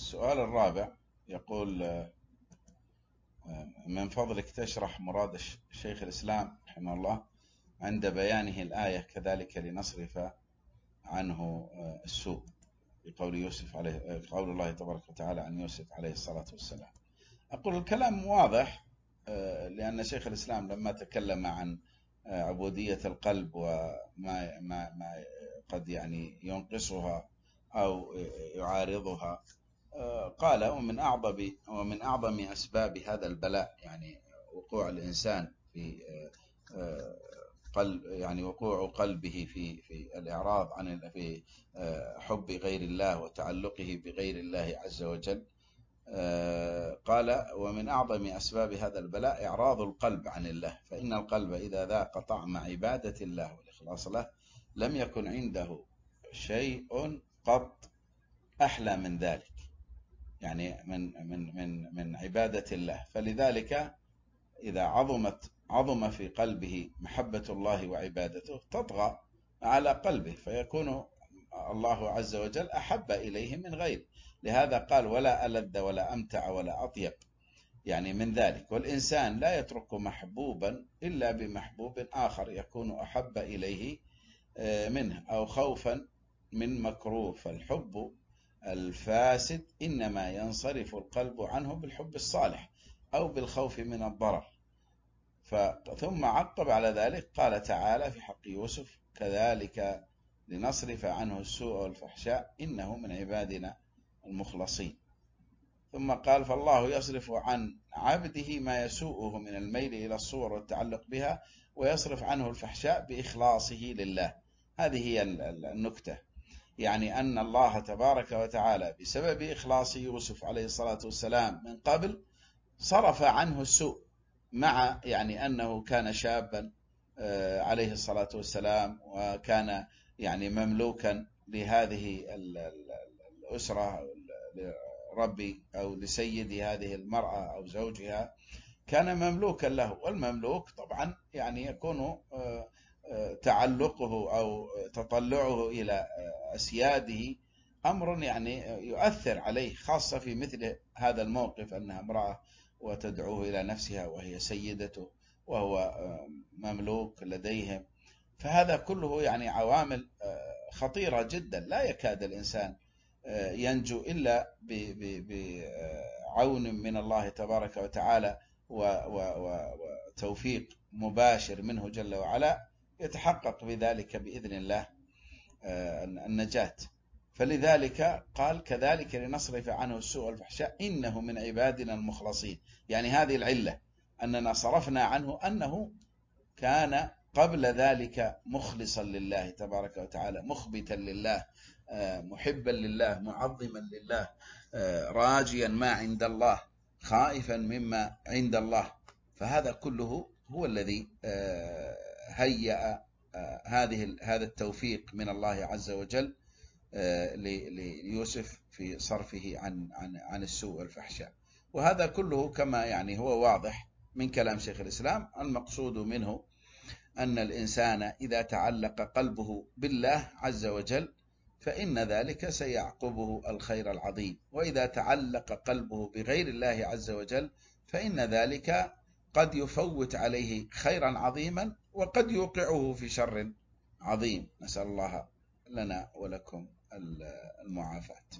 السؤال الرابع يقول: من فضلك تشرح مراد شيخ الإسلام رحمه الله عند بيانه الآية كذلك لنصرف عنه السوء، بقول يوسف عليه، قول الله تبارك وتعالى عن يوسف عليه الصلاة والسلام. أقول الكلام واضح، لأن شيخ الإسلام لما تكلم عن عبودية القلب وما قد يعني ينقصها أو يعارضها، قال: ومن أعظم أسباب هذا البلاء يعني وقوع الإنسان في قلب، يعني وقوع قلبه في الإعراض عن في حب غير الله وتعلقه بغير الله عز وجل. قال: ومن أعظم أسباب هذا البلاء إعراض القلب عن الله، فإن القلب إذا ذاق طعم عبادة الله والإخلاص له لم يكن عنده شيء قط أحلى من ذلك، يعني من عبادة الله. فلذلك إذا عظم في قلبه محبة الله وعبادته تطغى على قلبه، فيكون الله عز وجل أحب إليه من غيره. لهذا قال: ولا ألذ ولا أمتع ولا أطيب يعني من ذلك. والإنسان لا يترك محبوبا إلا بمحبوب آخر يكون أحب إليه منه، أو خوفا من مكروه. فالحب الفاسد إنما ينصرف القلب عنه بالحب الصالح أو بالخوف من الضرر. ثم عقب على ذلك قال تعالى في حق يوسف: كذلك لنصرف عنه السوء والفحشاء إنه من عبادنا المخلصين. ثم قال: فالله يصرف عن عبده ما يسوءه من الميل إلى الصور والتعلق بها، ويصرف عنه الفحشاء بإخلاصه لله. هذه هي النكتة، يعني أن الله تبارك وتعالى بسبب إخلاص يوسف عليه الصلاة والسلام من قبل صرف عنه السوء، مع يعني أنه كان شابا عليه الصلاة والسلام، وكان يعني مملوكا لهذه الأسرة، لربي أو لسيد هذه المرأة أو زوجها، كان مملوكا له. والمملوك طبعا يعني يكون تعلقه أو تطلعه إلى أسياده أمر يعني يؤثر عليه، خاصة في مثل هذا الموقف أنها امرأة وتدعوه إلى نفسها وهي سيدته وهو مملوك لديهم. فهذا كله يعني عوامل خطيرة جدا، لا يكاد الإنسان ينجو إلا بعون من الله تبارك وتعالى وتوفيق مباشر منه جل وعلا، يتحقق بذلك بإذن الله النجاة. فلذلك قال: كذلك لنصرف عنه السوء والفحشاء إنه من عبادنا المخلصين. يعني هذه العلة أننا صرفنا عنه أنه كان قبل ذلك مخلصا لله تبارك وتعالى، مخبتا لله، محبا لله، معظما لله، راجيا ما عند الله، خائفا مما عند الله. فهذا كله هو الذي هيأ هذا التوفيق من الله عز وجل ليوسف في صرفه عن السوء والفحشاء. وهذا كله كما يعني هو واضح من كلام شيخ الإسلام، المقصود منه أن الإنسان إذا تعلق قلبه بالله عز وجل فإن ذلك سيعقبه الخير العظيم، وإذا تعلق قلبه بغير الله عز وجل فإن ذلك قد يفوت عليه خيرا عظيما وقد يوقعه في شر عظيم. نسأل الله لنا ولكم المعافاة.